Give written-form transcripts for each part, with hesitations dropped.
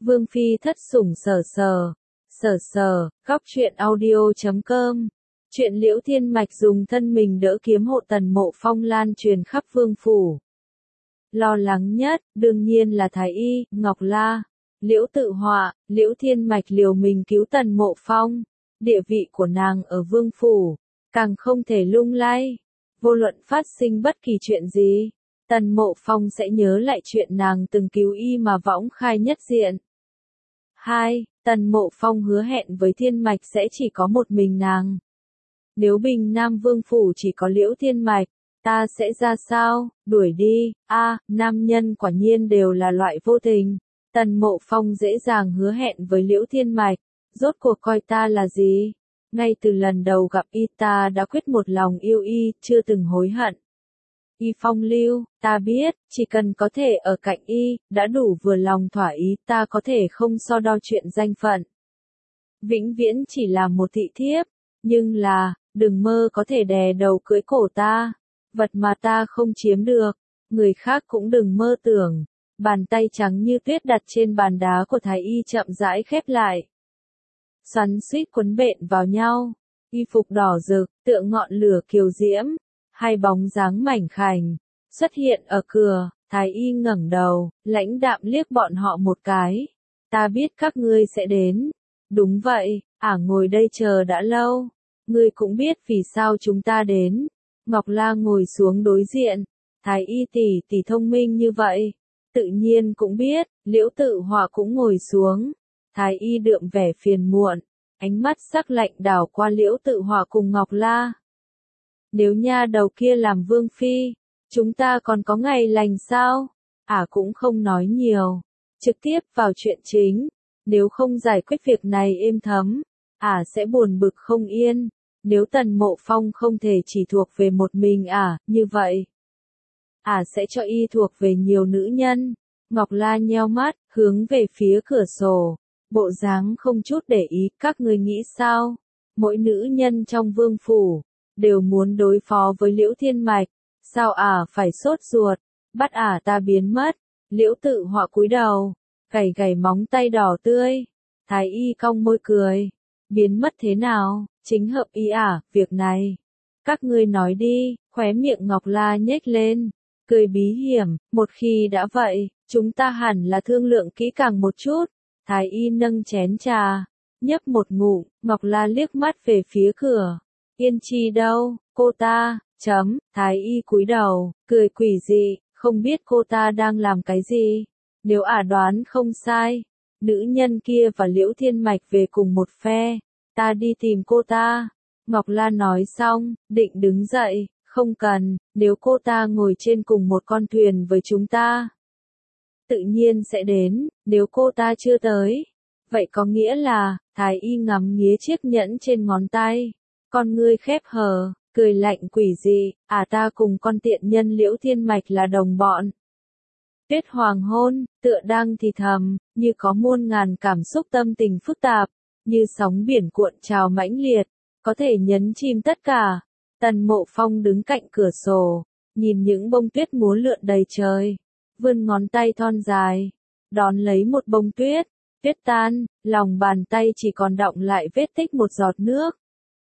Vương phi thất sủng sở sở, góc truyện audio.com. Chuyện Liễu Thiên Mạch dùng thân mình đỡ kiếm hộ Tần Mộ Phong lan truyền khắp vương phủ. Lo lắng nhất, đương nhiên là Thái Y, Ngọc La. Liễu Tự Họa, Liễu Thiên Mạch liều mình cứu Tần Mộ Phong. Địa vị của nàng ở vương phủ, càng không thể lung lay. Vô luận phát sinh bất kỳ chuyện gì, Tần Mộ Phong sẽ nhớ lại chuyện nàng từng cứu y mà võng khai nhất diện. 2. Tần Mộ Phong hứa hẹn với Thiên Mạch sẽ chỉ có một mình nàng. Nếu Bình Nam Vương phủ chỉ có Liễu Thiên Mạch, ta sẽ ra sao? Đuổi đi. Nam nhân quả nhiên đều là loại vô tình. Tần Mộ Phong dễ dàng hứa hẹn với Liễu Thiên Mạch, rốt cuộc coi ta là gì? Ngay từ lần đầu gặp y ta đã quyết một lòng yêu y, chưa từng hối hận. Y phong lưu, ta biết, chỉ cần có thể ở cạnh y, đã đủ vừa lòng thỏa ý, ta có thể không so đo chuyện danh phận. Vĩnh viễn chỉ là một thị thiếp, nhưng là, đừng mơ có thể đè đầu cưỡi cổ ta. Vật mà ta không chiếm được, người khác cũng đừng mơ tưởng. Bàn tay trắng như tuyết đặt trên bàn đá của Thái Y chậm rãi khép lại. Xoắn xuýt quấn bện vào nhau, y phục đỏ rực, tựa ngọn lửa kiều diễm. Hai bóng dáng mảnh khảnh xuất hiện ở cửa, Thái Y ngẩng đầu, lãnh đạm liếc bọn họ một cái. Ta biết các ngươi sẽ đến. Đúng vậy, ngồi đây chờ đã lâu. Ngươi cũng biết vì sao chúng ta đến. Ngọc La ngồi xuống đối diện. Thái Y tỷ thông minh như vậy, tự nhiên cũng biết. Liễu Tự Họa cũng ngồi xuống. Thái Y đượm vẻ phiền muộn, ánh mắt sắc lạnh đảo qua Liễu Tự Họa cùng Ngọc La. Nếu nha đầu kia làm vương phi, chúng ta còn có ngày lành sao? Cũng không nói nhiều, trực tiếp vào chuyện chính. Nếu không giải quyết việc này êm thấm, sẽ buồn bực không yên. Nếu Tần Mộ Phong không thể chỉ thuộc về một mình như vậy, sẽ cho y thuộc về nhiều nữ nhân. Ngọc La nheo mắt, hướng về phía cửa sổ, bộ dáng không chút để ý. Các ngươi nghĩ sao? Mỗi nữ nhân trong vương phủ đều muốn đối phó với Liễu Thiên Mạch, sao phải sốt ruột, bắt ta biến mất. Liễu Tự Họa cúi đầu, gảy móng tay đỏ tươi. Thái Y cong môi cười, biến mất thế nào, chính hợp ý việc này. Các ngươi nói đi. Khóe miệng Ngọc La nhếch lên, cười bí hiểm, một khi đã vậy, chúng ta hẳn là thương lượng kỹ càng một chút. Thái Y nâng chén trà, nhấp một ngụm. Ngọc La liếc mắt về phía cửa. Yên Chi đâu, cô ta, Thái Y cúi đầu, cười quỷ dị, không biết cô ta đang làm cái gì. Nếu đoán không sai, nữ nhân kia và Liễu Thiên Mạch về cùng một phe, ta đi tìm cô ta. Ngọc La nói xong, định đứng dậy, không cần, nếu cô ta ngồi trên cùng một con thuyền với chúng ta, tự nhiên sẽ đến. Nếu cô ta chưa tới, vậy có nghĩa là, Thái Y ngắm nghía chiếc nhẫn trên ngón tay, con ngươi khép hờ, cười lạnh quỷ dị. Ta cùng con tiện nhân Liễu Thiên Mạch là đồng bọn. Tuyết hoàng hôn, tựa đang thì thầm, như có muôn ngàn cảm xúc tâm tình phức tạp, như sóng biển cuộn trào mãnh liệt, có thể nhấn chìm tất cả. Tần Mộ Phong đứng cạnh cửa sổ, nhìn những bông tuyết múa lượn đầy trời, vươn ngón tay thon dài, đón lấy một bông tuyết. Tuyết tan, lòng bàn tay chỉ còn đọng lại vết tích một giọt nước.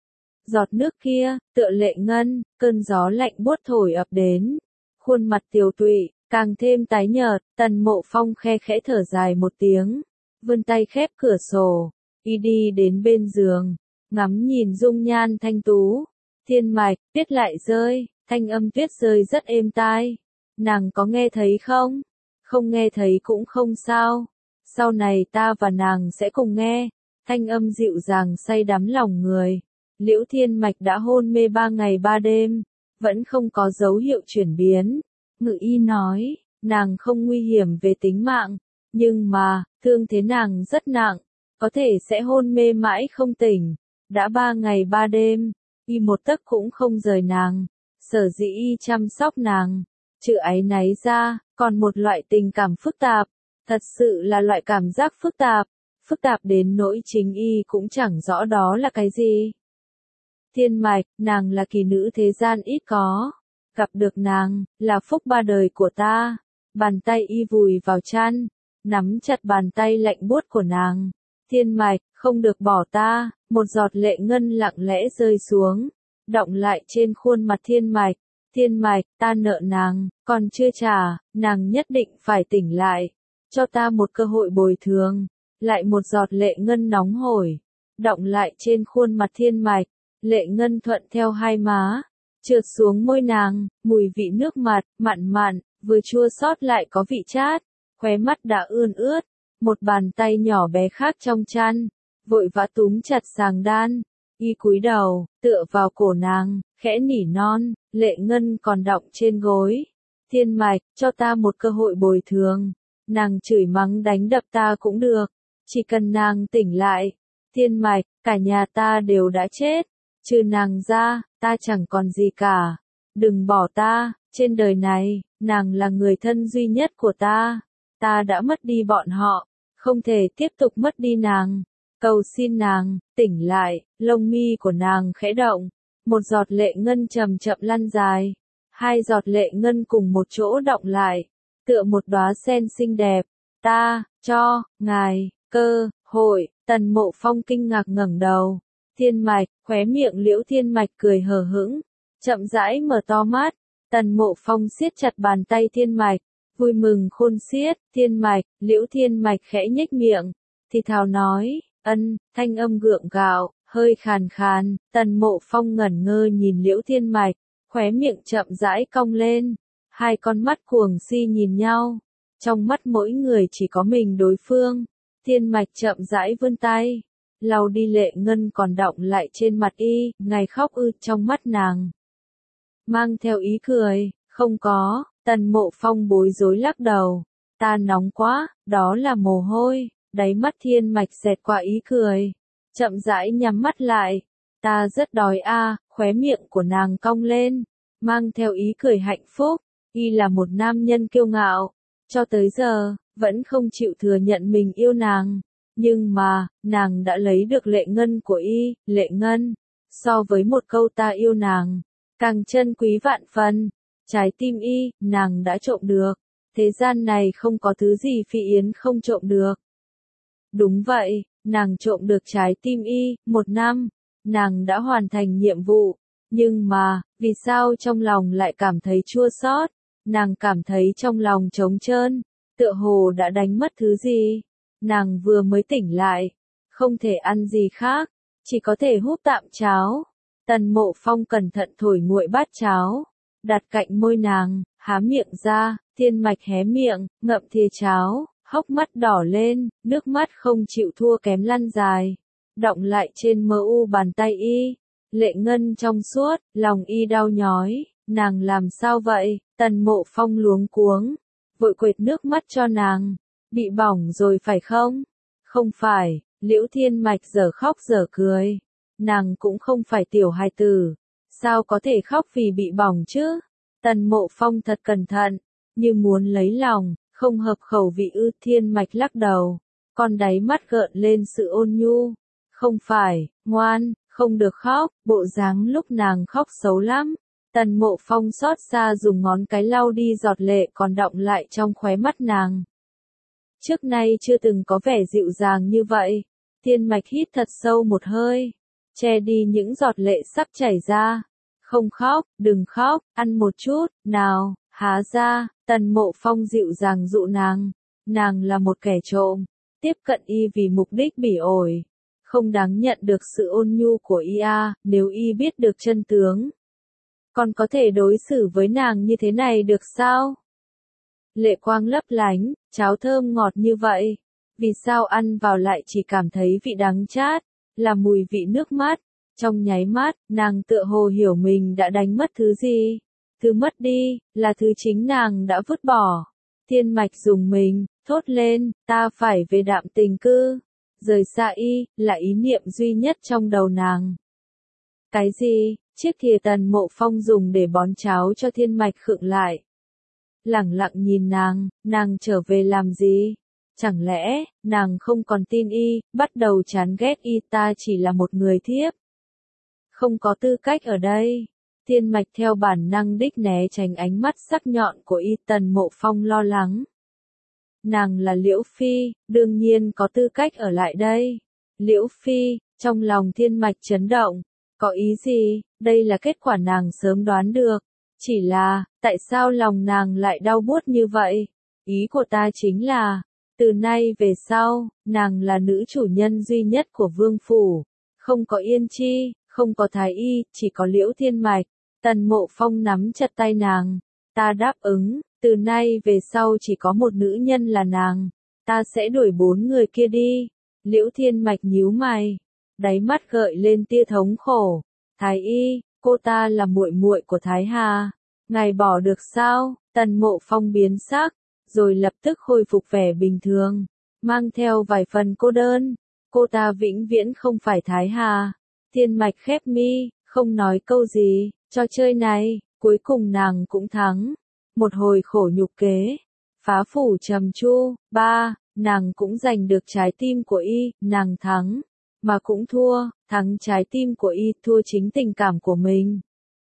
Giọt nước kia, tựa lệ ngân, cơn gió lạnh buốt thổi ập đến. Khuôn mặt tiều tụy, càng thêm tái nhợt. Tần Mộ Phong khe khẽ thở dài một tiếng, vươn tay khép cửa sổ, y đi đến bên giường, ngắm nhìn dung nhan thanh tú. Thiên Mạch, tuyết lại rơi, thanh âm tuyết rơi rất êm tai. Nàng có nghe thấy không? Không nghe thấy cũng không sao. Sau này ta và nàng sẽ cùng nghe. Thanh âm dịu dàng say đắm lòng người. Liễu Thiên Mạch đã hôn mê 3 ngày 3 đêm, vẫn không có dấu hiệu chuyển biến. Ngự y nói, nàng không nguy hiểm về tính mạng, nhưng mà, thương thế nàng rất nặng, có thể sẽ hôn mê mãi không tỉnh. Đã 3 ngày 3 đêm, y một tấc cũng không rời nàng. Sở dĩ y chăm sóc nàng, trừ áy náy ra, còn một loại tình cảm phức tạp. Thật sự là loại cảm giác phức tạp đến nỗi chính y cũng chẳng rõ đó là cái gì. Thiên Mạch, nàng là kỳ nữ thế gian ít có. Gặp được nàng, là phúc 3 đời của ta. Bàn tay y vùi vào chăn, nắm chặt bàn tay lạnh buốt của nàng. Thiên Mạch, không được bỏ ta, một giọt lệ ngân lặng lẽ rơi xuống, đọng lại trên khuôn mặt Thiên Mạch. Thiên Mạch, ta nợ nàng, còn chưa trả, nàng nhất định phải tỉnh lại, cho ta một cơ hội bồi thường. Lại một giọt lệ ngân nóng hổi, đọng lại trên khuôn mặt Thiên Mạch, lệ ngân thuận theo hai má, trượt xuống môi nàng, mùi vị nước mặt, mặn mặn, vừa chua xót lại có vị chát, khóe mắt đã ươn ướt, một bàn tay nhỏ bé khác trong chăn, vội vã túm chặt sàng đan, y cúi đầu, tựa vào cổ nàng, khẽ nỉ non, lệ ngân còn đọng trên gối. Thiên Mạch, cho ta một cơ hội bồi thường, nàng chửi mắng đánh đập ta cũng được, chỉ cần nàng tỉnh lại. Thiên Mạch, cả nhà ta đều đã chết, trừ nàng ra, ta chẳng còn gì cả, đừng bỏ ta, trên đời này, nàng là người thân duy nhất của ta đã mất đi bọn họ, không thể tiếp tục mất đi nàng, cầu xin nàng, tỉnh lại. Lông mi của nàng khẽ động, một giọt lệ ngân chậm chậm lăn dài, hai giọt lệ ngân cùng một chỗ đọng lại, tựa một đóa sen xinh đẹp. Ta, cho, ngài, cơ hội. Tần Mộ Phong kinh ngạc ngẩng đầu. Thiên Mạch, khóe miệng Liễu Thiên Mạch cười hờ hững, chậm rãi mở to mắt. Tần Mộ Phong siết chặt bàn tay Thiên Mạch, vui mừng khôn xiết. Thiên Mạch, Liễu Thiên Mạch khẽ nhếch miệng, thì thào nói, ân, thanh âm gượng gạo, hơi khàn khàn. Tần Mộ Phong ngẩn ngơ nhìn Liễu Thiên Mạch, khóe miệng chậm rãi cong lên, hai con mắt cuồng si nhìn nhau, trong mắt mỗi người chỉ có mình đối phương. Thiên Mạch chậm rãi vươn tay, lau đi lệ ngân còn đọng lại trên mặt y. Ngài khóc ư? Trong mắt nàng mang theo ý cười. Không có. Tần Mộ Phong bối rối lắc đầu, ta nóng quá, đó là mồ hôi. Đáy mắt Thiên Mạch xẹt qua ý cười, chậm rãi nhắm mắt lại. Ta rất đói a. Khóe miệng của nàng cong lên, mang theo ý cười hạnh phúc. Y là một nam nhân kiêu ngạo, cho tới giờ vẫn không chịu thừa nhận mình yêu nàng, nhưng mà nàng đã lấy được lệ ngân của y. Lệ ngân so với một câu ta yêu nàng càng chân quý vạn phần. Trái tim y, nàng đã trộm được, thế gian này không có thứ gì Phi Yến không trộm được. Đúng vậy, nàng trộm được trái tim y. 1 năm, nàng đã hoàn thành nhiệm vụ, nhưng mà, vì sao trong lòng lại cảm thấy chua xót? Nàng cảm thấy trong lòng trống trơn, tựa hồ đã đánh mất thứ gì. Nàng vừa mới tỉnh lại, không thể ăn gì khác, chỉ có thể húp tạm cháo. Tần Mộ Phong cẩn thận thổi nguội bát cháo, đặt cạnh môi nàng, há miệng ra. Thiên Mạch hé miệng, ngậm thìa cháo, hốc mắt đỏ lên, nước mắt không chịu thua kém lăn dài, đọng lại trên mờ u bàn tay y. Lệ ngân trong suốt, lòng y đau nhói, nàng làm sao vậy? Tần Mộ Phong luống cuống, vội quệt nước mắt cho nàng. Bị bỏng rồi phải không? Không phải. Liễu Thiên Mạch giờ khóc giờ cười, nàng cũng không phải tiểu hài tử, sao có thể khóc vì bị bỏng chứ? Tần Mộ Phong thật cẩn thận, như muốn lấy lòng, không hợp khẩu vị ư? Thiên Mạch lắc đầu, con đáy mắt gợn lên sự ôn nhu. Không phải, ngoan, không được khóc. Bộ dáng lúc nàng khóc xấu lắm. Tần Mộ Phong xót xa dùng ngón cái lau đi giọt lệ còn đọng lại trong khóe mắt nàng. Trước nay chưa từng có vẻ dịu dàng như vậy. Thiên Mạch hít thật sâu một hơi, che đi những giọt lệ sắp chảy ra. Không khóc, đừng khóc, ăn một chút, nào, há ra. Tần Mộ Phong dịu dàng dụ nàng. Nàng là một kẻ trộm, tiếp cận y vì mục đích bỉ ổi, không đáng nhận được sự ôn nhu của y a. Nếu y biết được chân tướng, còn có thể đối xử với nàng như thế này được sao? Lệ quang lấp lánh, cháo thơm ngọt như vậy, vì sao ăn vào lại chỉ cảm thấy vị đắng chát, là mùi vị nước mắt. Trong nháy mắt, nàng tựa hồ hiểu mình đã đánh mất thứ gì. Thứ mất đi, là thứ chính nàng đã vứt bỏ. Thiên Mạch dùng mình, thốt lên, ta phải về Đạm Tình Cư. Rời xa y, là ý niệm duy nhất trong đầu nàng. Cái gì? Chiếc thìa Tần Mộ Phong dùng để bón cháo cho Thiên Mạch khựng lại, lẳng lặng nhìn nàng trở về làm gì? Chẳng lẽ, nàng không còn tin y, bắt đầu chán ghét y? Ta chỉ là một người thiếp, không có tư cách ở đây. Thiên Mạch theo bản năng đích né tránh ánh mắt sắc nhọn của y. Tần Mộ Phong lo lắng, nàng là Liễu Phi, đương nhiên có tư cách ở lại đây. Liễu Phi, trong lòng Thiên Mạch chấn động, có ý gì, đây là kết quả nàng sớm đoán được. Chỉ là, tại sao lòng nàng lại đau buốt như vậy? Ý của ta chính là, từ nay về sau, nàng là nữ chủ nhân duy nhất của vương phủ. Không có Yên Chi, không có Thái Y, chỉ có Liễu Thiên Mạch. Tần Mộ Phong nắm chặt tay nàng. Ta đáp ứng, từ nay về sau chỉ có một nữ nhân là nàng. Ta sẽ đuổi 4 người kia đi. Liễu Thiên Mạch nhíu mày, đáy mắt gợi lên tia thống khổ. Thái Y, cô ta là muội muội của Thái Hà. Ngài bỏ được sao? Tần Mộ Phong biến sắc, rồi lập tức khôi phục vẻ bình thường, mang theo vài phần cô đơn. Cô ta vĩnh viễn không phải Thái Hà. Thiên Mạch khép mi, không nói câu gì. Trò chơi này, cuối cùng nàng cũng thắng. Một hồi khổ nhục kế, phá phủ trầm chu. Nàng cũng giành được trái tim của y. Nàng thắng, mà cũng thua. Thắng trái tim của y, thua chính tình cảm của mình.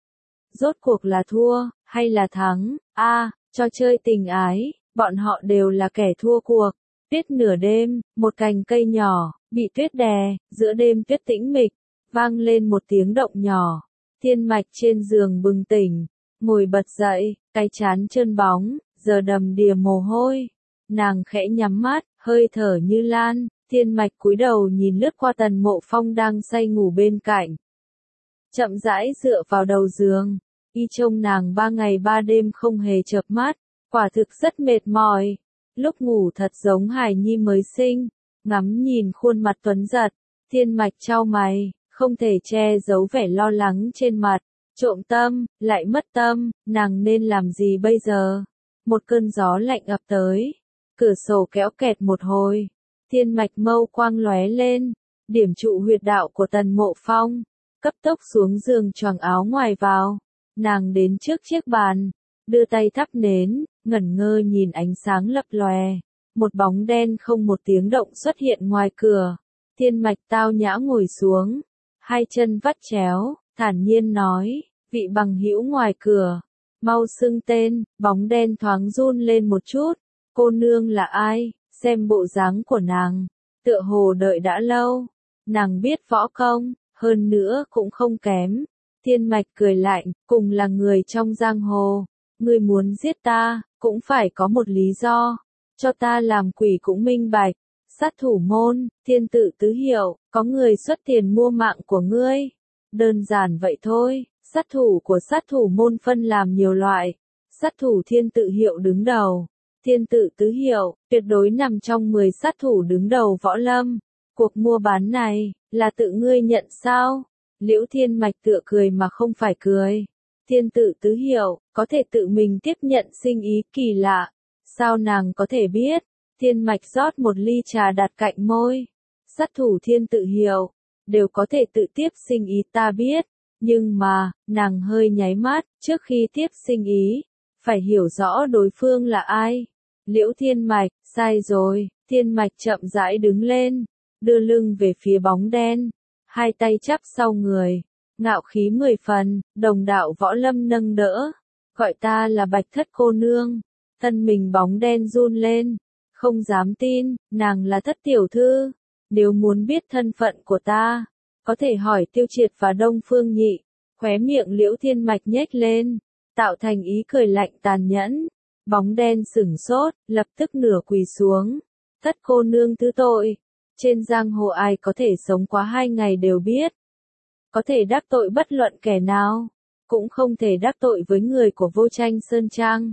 Rốt cuộc là thua, hay là thắng? Trò chơi tình ái, bọn họ đều là kẻ thua cuộc. Tuyết nửa đêm, một cành cây nhỏ, bị tuyết đè, giữa đêm tuyết tĩnh mịch, vang lên một tiếng động nhỏ. Thiên Mạch trên giường bừng tỉnh, ngồi bật dậy, cái trán trơn bóng, giờ đầm đìa mồ hôi. Nàng khẽ nhắm mắt, hơi thở như lan. Thiên Mạch cúi đầu nhìn lướt qua Tần Mộ Phong đang say ngủ bên cạnh. Chậm rãi dựa vào đầu giường, y trông nàng 3 ngày 3 đêm không hề chợp mắt, quả thực rất mệt mỏi. Lúc ngủ thật giống hài nhi mới sinh, ngắm nhìn khuôn mặt tuấn giật, Thiên Mạch chau mày, không thể che giấu vẻ lo lắng trên mặt. Trộm tâm, lại mất tâm, nàng nên làm gì bây giờ? Một cơn gió lạnh ập tới, cửa sổ kéo kẹt một hồi. Thiên Mạch mâu quang lóe lên, điểm trụ huyệt đạo của Tần Mộ Phong, cấp tốc xuống giường choàng áo ngoài vào. Nàng đến trước chiếc bàn, đưa tay thắp nến, ngẩn ngơ nhìn ánh sáng lập lòe. Một bóng đen không một tiếng động xuất hiện ngoài cửa. Thiên Mạch tao nhã ngồi xuống, hai chân vắt chéo, thản nhiên nói, vị bằng hữu ngoài cửa, mau xưng tên. Bóng đen thoáng run lên một chút. Cô nương là ai? Xem bộ dáng của nàng, tựa hồ đợi đã lâu. Nàng biết võ công, hơn nữa cũng không kém. Thiên Mạch cười lạnh, cùng là người trong giang hồ. Ngươi muốn giết ta, cũng phải có một lý do. Cho ta làm quỷ cũng minh bạch. Sát thủ môn, thiên tự tứ hiệu, có người xuất tiền mua mạng của ngươi. Đơn giản vậy thôi. Sát thủ của sát thủ môn phân làm nhiều loại. Sát thủ thiên tự hiệu đứng đầu. Thiên tự tứ hiệu, tuyệt đối nằm trong 10 sát thủ đứng đầu võ lâm. Cuộc mua bán này, là tự ngươi nhận sao? Liễu Thiên Mạch tựa cười mà không phải cười. Thiên tự tứ hiệu, có thể tự mình tiếp nhận sinh ý, kỳ lạ. Sao nàng có thể biết? Thiên Mạch rót một ly trà đặt cạnh môi. Sát thủ thiên tự hiệu, đều có thể tự tiếp sinh ý, ta biết. Nhưng mà, nàng hơi nháy mắt, trước khi tiếp sinh ý, phải hiểu rõ đối phương là ai. Liễu Thiên Mạch, sai rồi. Thiên Mạch chậm rãi đứng lên, đưa lưng về phía bóng đen, hai tay chắp sau người, ngạo khí 10 phần. Đồng đạo võ lâm nâng đỡ, gọi ta là Bạch Thất cô nương. Thân mình bóng đen run lên, không dám tin, nàng là Thất tiểu thư. Nếu muốn biết thân phận của ta, có thể hỏi Tiêu Triệt và Đông Phương Nhị. Khóe miệng Liễu Thiên Mạch nhếch lên, tạo thành ý cười lạnh tàn nhẫn. Bóng đen sửng sốt, lập tức nửa quỳ xuống. Thất cô nương thứ tội. Trên giang hồ ai có thể sống quá 2 ngày đều biết. Có thể đắc tội bất luận kẻ nào. Cũng không thể đắc tội với người của Vô Tranh Sơn Trang.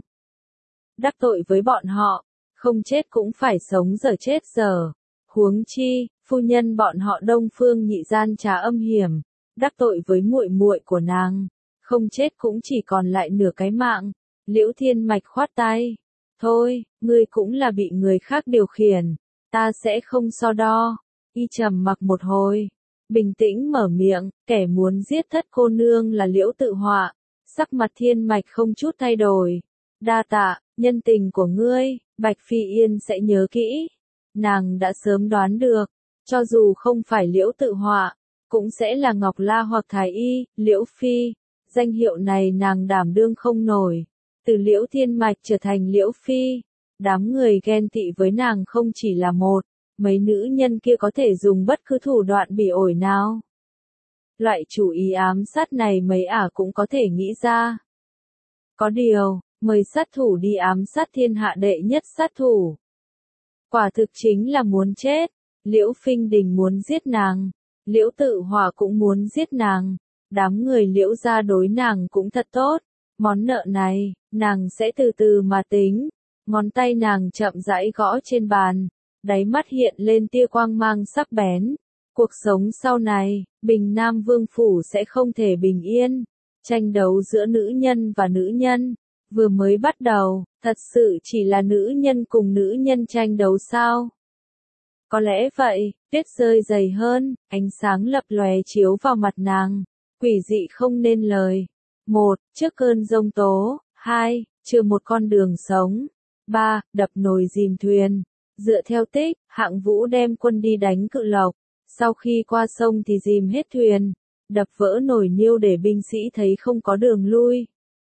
Đắc tội với bọn họ, không chết cũng phải sống dở chết dở. Huống chi, phu nhân bọn họ Đông Phương Nhị gian trá âm hiểm. Đắc tội với muội muội của nàng, không chết cũng chỉ còn lại nửa cái mạng. Liễu Thiên Mạch khoát tay. Thôi, ngươi cũng là bị người khác điều khiển. Ta sẽ không so đo. Y trầm mặc một hồi, bình tĩnh mở miệng, kẻ muốn giết Thất cô nương là Liễu Tự Họa. Sắc mặt Thiên Mạch không chút thay đổi. Đa tạ, nhân tình của ngươi, Bạch Phi Yên sẽ nhớ kỹ. Nàng đã sớm đoán được, cho dù không phải Liễu Tự Họa, cũng sẽ là Ngọc La hoặc Thái Y. Liễu Phi, danh hiệu này nàng đảm đương không nổi. Từ Liễu Thiên Mạch trở thành Liễu Phi, Đám người ghen tị với nàng không chỉ là một, mấy nữ nhân kia có thể dùng bất cứ thủ đoạn bỉ ổi nào. Loại chủ ý ám sát này mấy ả cũng có thể nghĩ ra. Có điều, mời sát thủ đi ám sát thiên hạ đệ nhất sát thủ. Quả thực chính là muốn chết. Liễu Phinh Đình muốn giết nàng, Liễu Tự Hòa cũng muốn giết nàng, đám người Liễu gia đối nàng cũng thật tốt, món nợ này, nàng sẽ từ từ mà tính. Ngón tay nàng chậm rãi gõ trên bàn, đáy mắt hiện lên tia quang mang sắc bén. Cuộc sống sau này, Bình Nam Vương Phủ sẽ không thể bình yên. Tranh đấu giữa nữ nhân và nữ nhân, vừa mới bắt đầu, thật sự chỉ là nữ nhân cùng nữ nhân tranh đấu sao? Có lẽ vậy, tuyết rơi dày hơn, ánh sáng lập lòe chiếu vào mặt nàng, quỷ dị không nên lời. 1. Trước cơn giông tố. 2. Chưa một con đường sống. 3. Đập nồi dìm thuyền. Dựa theo tích, Hạng Vũ đem quân đi đánh Cự Lộc. Sau khi qua sông thì dìm hết thuyền, đập vỡ nồi niêu để binh sĩ thấy không có đường lui.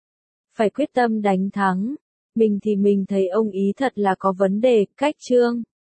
Phải quyết tâm đánh thắng. Mình thì mình thấy ông ý thật là có vấn đề, cách chương.